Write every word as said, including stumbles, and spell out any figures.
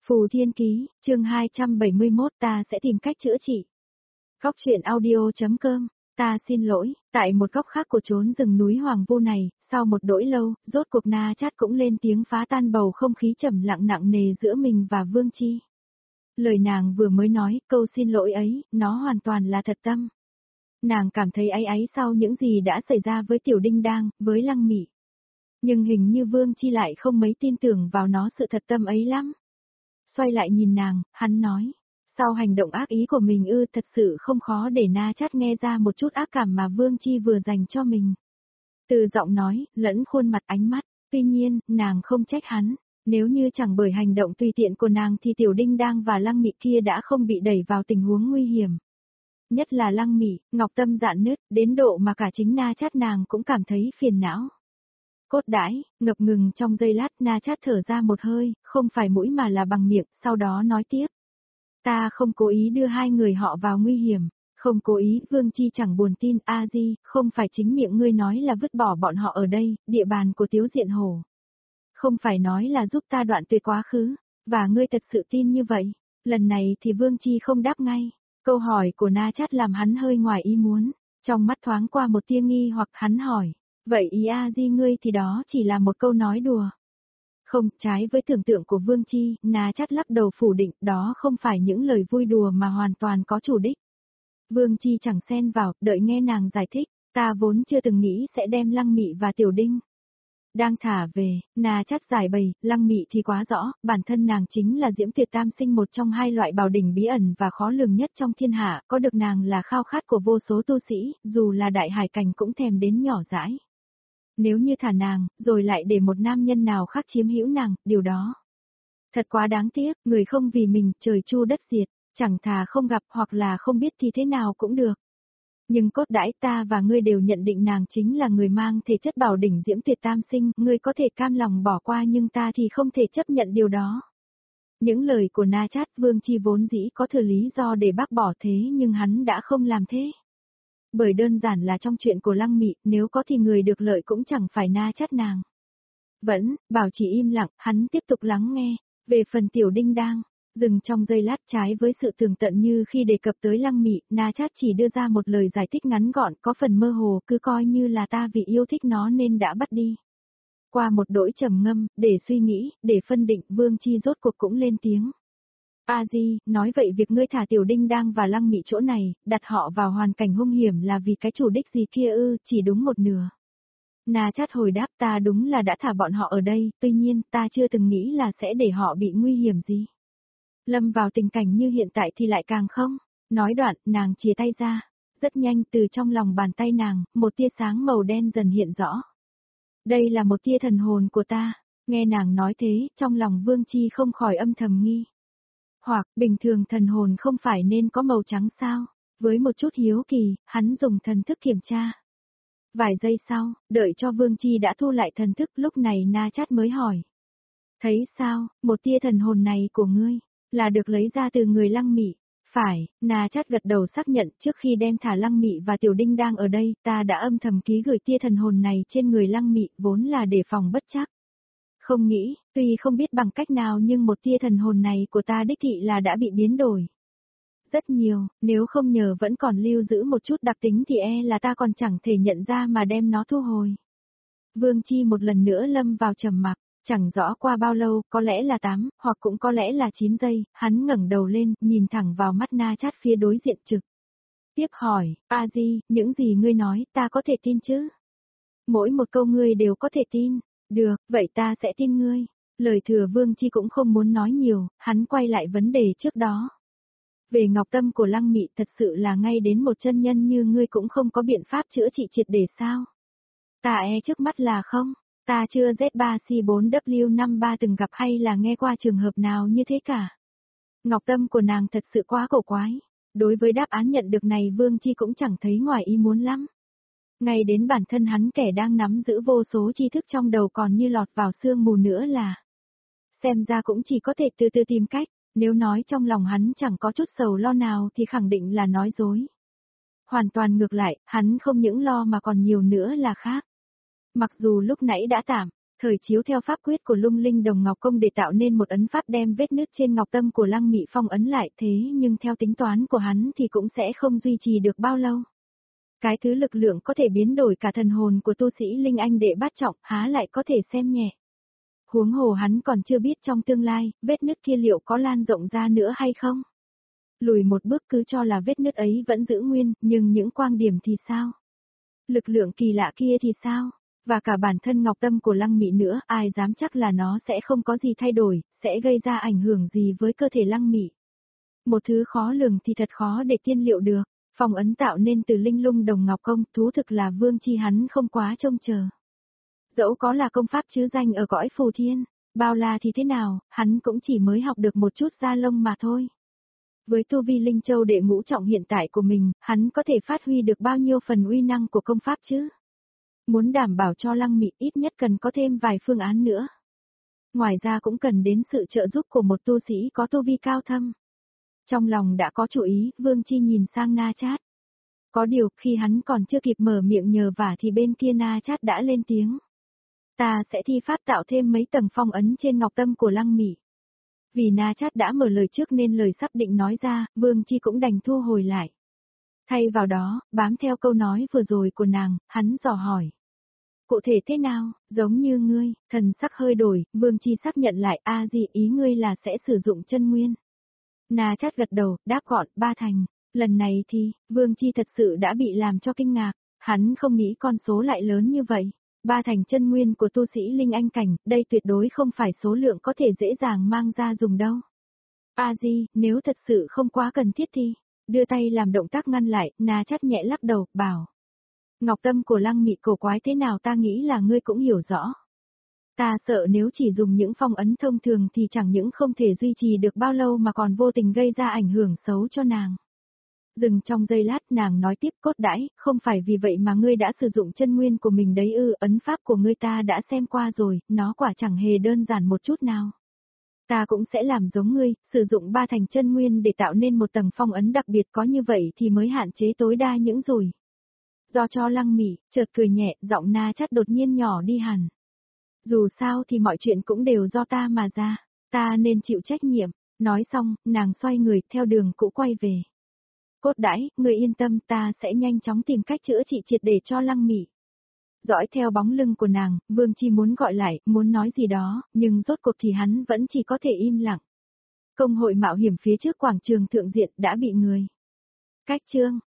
Phù Thiên Ký, chương hai trăm bảy mươi mốt ta sẽ tìm cách chữa trị. Góc truyện audio.com, ta xin lỗi, tại một góc khác của chốn rừng núi hoang vu này, sau một đỗi lâu, rốt cuộc Na Chát cũng lên tiếng phá tan bầu không khí trầm lặng nặng nề giữa mình và Vương Chi. Lời nàng vừa mới nói, câu xin lỗi ấy, nó hoàn toàn là thật tâm. Nàng cảm thấy áy áy sau những gì đã xảy ra với Tiểu Đinh Đang, với Lăng Mị. Nhưng hình như Vương Chi lại không mấy tin tưởng vào nó sự thật tâm ấy lắm. Xoay lại nhìn nàng, hắn nói, sau hành động ác ý của mình ư thật sự không khó để Na Chát nghe ra một chút ác cảm mà Vương Chi vừa dành cho mình. Từ giọng nói, lẫn khuôn mặt ánh mắt, tuy nhiên, nàng không trách hắn, nếu như chẳng bởi hành động tùy tiện của nàng thì Tiểu Đinh Đang và Lăng Mị kia đã không bị đẩy vào tình huống nguy hiểm. Nhất là Lăng Mị, ngọc tâm dạn nứt, đến độ mà cả chính Na Chát nàng cũng cảm thấy phiền não. Cốt đãi, ngập ngừng trong giây lát Na Chát thở ra một hơi, không phải mũi mà là bằng miệng, sau đó nói tiếp. Ta không cố ý đưa hai người họ vào nguy hiểm, không cố ý, Vương Chi chẳng buồn tin, a di, không phải chính miệng ngươi nói là vứt bỏ bọn họ ở đây, địa bàn của Tiếu Diện Hổ. Không phải nói là giúp ta đoạn tuyệt quá khứ, và ngươi thật sự tin như vậy, lần này thì Vương Chi không đáp ngay, câu hỏi của Na Chát làm hắn hơi ngoài ý muốn, trong mắt thoáng qua một tia nghi hoặc hắn hỏi. Vậy ý a di ngươi thì đó chỉ là một câu nói đùa. Không, trái với tưởng tượng của Vương Chi, Na Chát lắc đầu phủ định, đó không phải những lời vui đùa mà hoàn toàn có chủ đích. Vương Chi chẳng xen vào, đợi nghe nàng giải thích, ta vốn chưa từng nghĩ sẽ đem Lăng Mị và Tiểu Đinh đang thả về, Na Chát giải bày, Lăng Mị thì quá rõ, bản thân nàng chính là Diễm Tuyệt Tam Sinh, một trong hai loại bảo đỉnh bí ẩn và khó lường nhất trong thiên hạ, có được nàng là khao khát của vô số tu sĩ, dù là đại hải cảnh cũng thèm đến nhỏ dãi. Nếu như thả nàng, rồi lại để một nam nhân nào khác chiếm hữu nàng, điều đó thật quá đáng tiếc, người không vì mình, trời chu đất diệt, chẳng thà không gặp hoặc là không biết thì thế nào cũng được. Nhưng cốt đãi ta và ngươi đều nhận định nàng chính là người mang thể chất bảo đỉnh Diễm Tuyệt Tam Sinh, ngươi có thể cam lòng bỏ qua nhưng ta thì không thể chấp nhận điều đó. Những lời của Na Chát, Vương Chi vốn dĩ có thừa lý do để bác bỏ thế nhưng hắn đã không làm thế. Bởi đơn giản là trong chuyện của Lăng Mị, nếu có thì người được lợi cũng chẳng phải Na Chát nàng. Vẫn, bảo chỉ im lặng, hắn tiếp tục lắng nghe. Về phần Tiểu Đinh Đang, dừng trong giây lát, trái với sự tường tận như khi đề cập tới Lăng Mị, Na Chát chỉ đưa ra một lời giải thích ngắn gọn, có phần mơ hồ, cứ coi như là ta vì yêu thích nó nên đã bắt đi. Qua một đỗi trầm ngâm, để suy nghĩ, để phân định, Vương Chi rốt cuộc cũng lên tiếng. A Di, nói vậy việc ngươi thả Tiểu Đinh Đang và Lăng Mị chỗ này, đặt họ vào hoàn cảnh hung hiểm là vì cái chủ đích gì kia ư, chỉ đúng một nửa. Na Chát hồi đáp, ta đúng là đã thả bọn họ ở đây, tuy nhiên ta chưa từng nghĩ là sẽ để họ bị nguy hiểm gì. Lâm vào tình cảnh như hiện tại thì lại càng không. Nói đoạn, nàng chìa tay ra. Rất nhanh từ trong lòng bàn tay nàng, một tia sáng màu đen dần hiện rõ. Đây là một tia thần hồn của ta. Nghe nàng nói thế, trong lòng Vương Chi không khỏi âm thầm nghi. Hoặc, bình thường thần hồn không phải nên có màu trắng sao? Với một chút hiếu kỳ, hắn dùng thần thức kiểm tra. Vài giây sau, đợi cho Vương Chi đã thu lại thần thức, lúc này Na Chát mới hỏi. Thấy sao, một tia thần hồn này của ngươi, là được lấy ra từ người Lăng Mị? Phải, Na Chát gật đầu xác nhận, trước khi đem thả Lăng Mị và Tiểu Đinh Đang ở đây, ta đã âm thầm ký gửi tia thần hồn này trên người Lăng Mị, vốn là để phòng bất trắc. Không nghĩ, tuy không biết bằng cách nào nhưng một tia thần hồn này của ta đích thị là đã bị biến đổi. Rất nhiều, nếu không nhờ vẫn còn lưu giữ một chút đặc tính thì e là ta còn chẳng thể nhận ra mà đem nó thu hồi. Vương Chi một lần nữa lâm vào trầm mặc, chẳng rõ qua bao lâu, có lẽ là tám, hoặc cũng có lẽ là chín giây, hắn ngẩng đầu lên, nhìn thẳng vào mắt Na Chát phía đối diện trực. Tiếp hỏi, A Di, những gì ngươi nói, ta có thể tin chứ? Mỗi một câu ngươi đều có thể tin. Được, vậy ta sẽ tin ngươi. Lời thừa Vương Chi cũng không muốn nói nhiều, hắn quay lại vấn đề trước đó. Về ngọc tâm của Lăng Mị, thật sự là ngay đến một chân nhân như ngươi cũng không có biện pháp chữa trị triệt để sao? Ta e trước mắt là không, ta chưa Z ba C bốn W năm ba từng gặp hay là nghe qua trường hợp nào như thế cả. Ngọc tâm của nàng thật sự quá cổ quái. Đối với đáp án nhận được này Vương Chi cũng chẳng thấy ngoài ý muốn lắm. Ngay đến bản thân hắn kẻ đang nắm giữ vô số tri thức trong đầu còn như lọt vào sương mù nữa là. Xem ra cũng chỉ có thể từ từ tìm cách, nếu nói trong lòng hắn chẳng có chút sầu lo nào thì khẳng định là nói dối. Hoàn toàn ngược lại, hắn không những lo mà còn nhiều nữa là khác. Mặc dù lúc nãy đã tạm Thời chiếu theo pháp quyết của Lung Linh Đồng Ngọc Công để tạo nên một ấn pháp đem vết nứt trên ngọc tâm của Lăng Mị phong ấn lại, thế nhưng theo tính toán của hắn thì cũng sẽ không duy trì được bao lâu. Cái thứ lực lượng có thể biến đổi cả thần hồn của tu sĩ Linh Anh đệ bát trọng há lại có thể xem nhẹ. Huống hồ hắn còn chưa biết trong tương lai, vết nứt kia liệu có lan rộng ra nữa hay không. Lùi một bước cứ cho là vết nứt ấy vẫn giữ nguyên, nhưng những quang điểm thì sao? Lực lượng kỳ lạ kia thì sao? Và cả bản thân ngọc tâm của Lăng Mị nữa, ai dám chắc là nó sẽ không có gì thay đổi, sẽ gây ra ảnh hưởng gì với cơ thể Lăng Mị. Một thứ khó lường thì thật khó để tiên liệu được, phong ấn tạo nên từ Linh Lung Đồng Ngọc Công, thú thực là Vương Chi hắn không quá trông chờ. Dẫu có là công pháp chứ danh ở cõi phù thiên, bao la thì thế nào, hắn cũng chỉ mới học được một chút da lông mà thôi. Với tu vi Linh Châu đệ ngũ trọng hiện tại của mình, hắn có thể phát huy được bao nhiêu phần uy năng của công pháp chứ? Muốn đảm bảo cho Lăng Mị ít nhất cần có thêm vài phương án nữa. Ngoài ra cũng cần đến sự trợ giúp của một tu sĩ có tu vi cao thâm. Trong lòng đã có chủ ý, Vương Chi nhìn sang Na Chát. Có điều, khi hắn còn chưa kịp mở miệng nhờ vả thì bên kia Na Chát đã lên tiếng. Ta sẽ thi pháp tạo thêm mấy tầng phong ấn trên ngọc tâm của Lăng Mị. Vì Na Chát đã mở lời trước nên lời sắp định nói ra, Vương Chi cũng đành thu hồi lại. Thay vào đó, bám theo câu nói vừa rồi của nàng, hắn dò hỏi. Cụ thể thế nào, giống như ngươi, thần sắc hơi đổi, Vương Chi xác nhận lại, a gì ý ngươi là sẽ sử dụng chân nguyên. Na Chát gật đầu, đáp gọn, ba thành. Lần này thì, Vương Chi thật sự đã bị làm cho kinh ngạc, hắn không nghĩ con số lại lớn như vậy. Ba thành chân nguyên của tu sĩ Linh Anh cảnh, đây tuyệt đối không phải số lượng có thể dễ dàng mang ra dùng đâu. A Di, nếu thật sự không quá cần thiết thì, đưa tay làm động tác ngăn lại, Na Chát nhẹ lắc đầu, bảo. Ngọc tâm của Lăng Mị cổ quái thế nào ta nghĩ là ngươi cũng hiểu rõ. Ta sợ nếu chỉ dùng những phong ấn thông thường thì chẳng những không thể duy trì được bao lâu mà còn vô tình gây ra ảnh hưởng xấu cho nàng. Dừng trong giây lát nàng nói tiếp cốt đãi, không phải vì vậy mà ngươi đã sử dụng chân nguyên của mình đấy ư, ấn pháp của ngươi ta đã xem qua rồi, nó quả chẳng hề đơn giản một chút nào. Ta cũng sẽ làm giống ngươi, sử dụng ba thành chân nguyên để tạo nên một tầng phong ấn đặc biệt, có như vậy thì mới hạn chế tối đa những rủi. Do cho Lăng Mị, chợt cười nhẹ, giọng Na Chát đột nhiên nhỏ đi hẳn. Dù sao thì mọi chuyện cũng đều do ta mà ra, ta nên chịu trách nhiệm. Nói xong, nàng xoay người theo đường cũ quay về. Cốt đãi, người yên tâm, ta sẽ nhanh chóng tìm cách chữa trị triệt để cho Lăng Mị. Dõi theo bóng lưng của nàng, Vương Chi muốn gọi lại, muốn nói gì đó, nhưng rốt cuộc thì hắn vẫn chỉ có thể im lặng. Công hội mạo hiểm phía trước quảng trường thượng diện đã bị người cách chương.